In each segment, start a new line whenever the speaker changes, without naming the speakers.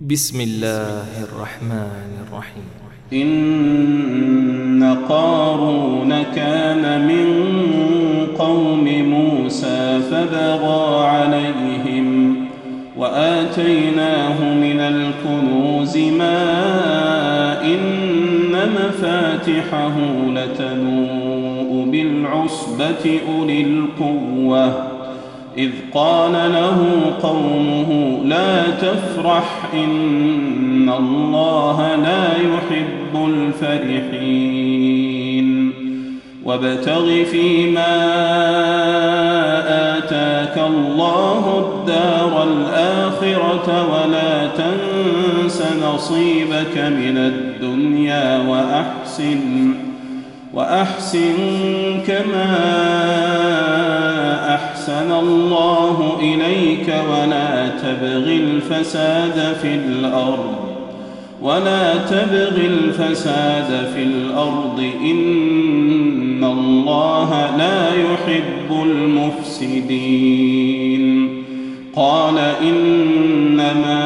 بسم الله الرحمن الرحيم.
إن قارون كان من قوم موسى فبغى عليهم وآتيناه من الكنوز ما إن مفاتحه لتنوء بالعصبة أولي القوة إذ قال له قومه لا تفرح إن الله لا يحب الفرحين وابتغ فيما آتاك الله الدار الآخرة ولا تنس نصيبك من الدنيا وأحسن كما أحسن الله إليك ولا تبغ الفساد في الأرض إن الله لا يحب المفسدين قال إنما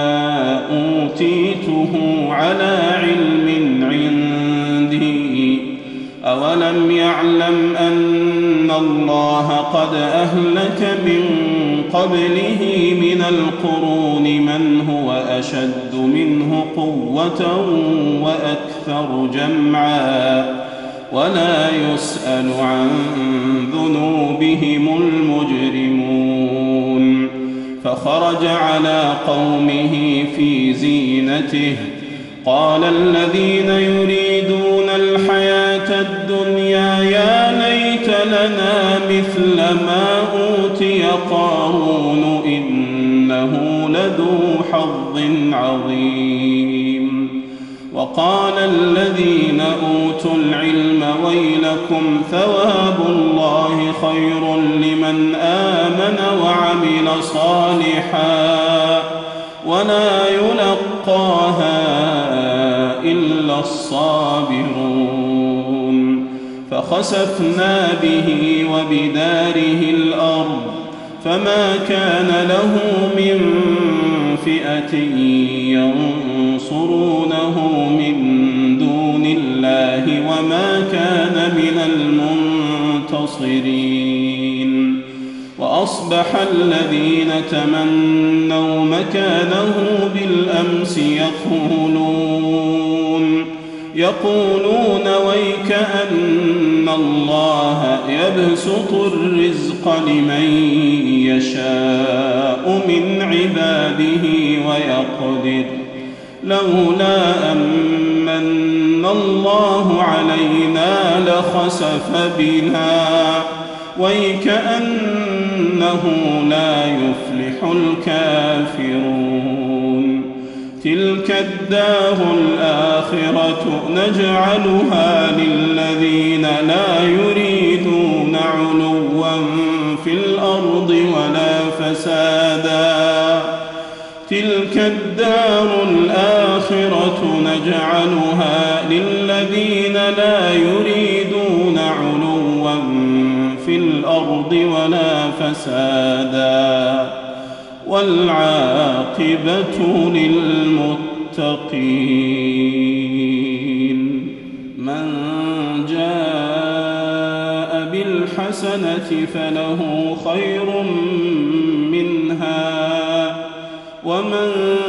أوتيته على علم عندي أولم يعلم أن الله قد أهلك من قبله من القرون من هو أشد منه قوة وأكثر جمعا ولا يسأل عن ذنوبهم المجرمون فخرج على قومه في زينته قال الذين يريدون الحياة الدنيا يا ليت لنا مثل ما أوتي قارون إنه لذو حظ عظيم وقال الذين أوتوا العلم ويلكم ثواب الله خير لمن آمن وعمل صالحا ولا يلقاها إلا الصابرون فخسفنا به وبداره الأرض فما كان له من فئة ينصرونه من دون الله وما كان من المنتصرين وأصبح الذين تمنوا مكانه بالأمس يقولون ويكأن الله يبسط الرزق لمن يشاء من عباده ويقدر لولا أمن الله علينا لخسف بنا ويكأنه لا يفلح الكافرون تلك الدار الآخرة نجعلها للذين لا يريدون علوا في الأرض ولا فسادا تلك الدار الآخرة نجعلها للذين لا يريدون علوا في الأرض ولا فسادا والعاقبة للمتقين من جاء بالحسنة فله خير منها ومن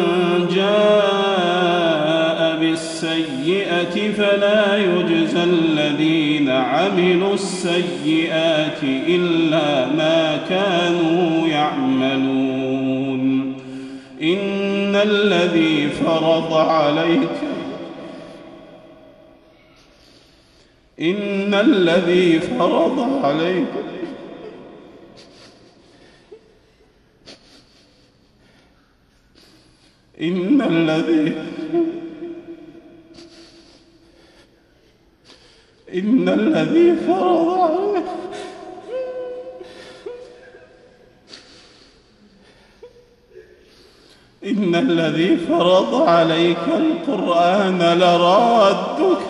جاء بالسيئة فلا يجزى الذين عملوا السيئات إلا ما كانوا يعملون إن الذي فرض عليك القرآن لرادك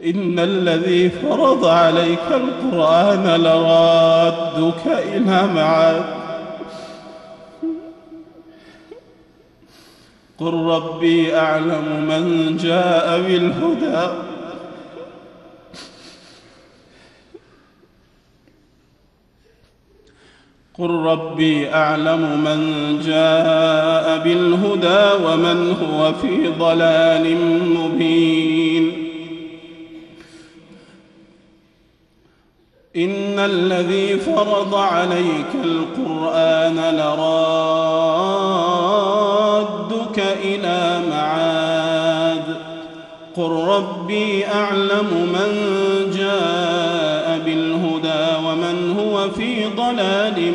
إن الذي فرض عليك القرآن لرادك إلى معاد قل ربي أعلم من جاء بالهدى قل ربي أعلم من جاء بالهدى ومن هو في ضلال مبين إن الذي فرض عليك القرآن لرادك إلى معاد قل ربي أعلم من جاء بالهدى ومن هو في ضلال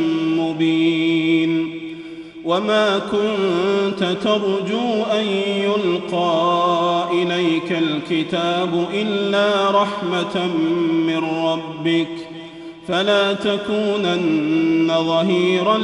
مبين وما كنت ترجو أن يلقى إليك الكتاب إلا رحمة من ربك فلا تكونن ظهيرا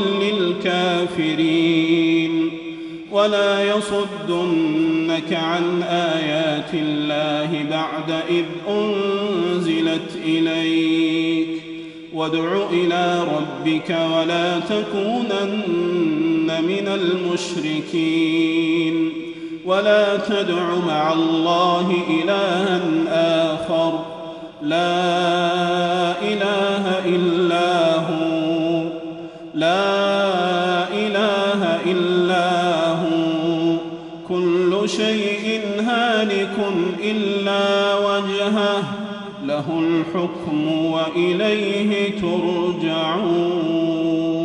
للكافرين ولا يصدنك عن آيات الله بعد إذ أنزلت إليك وادع إلى ربك ولا تكونن من المشركين ولا تدع مع الله إلها آخر لا إله إلا هو لا إله إلا هو كل شيء هالك إلا وجهه له الحكم وإليه ترجعون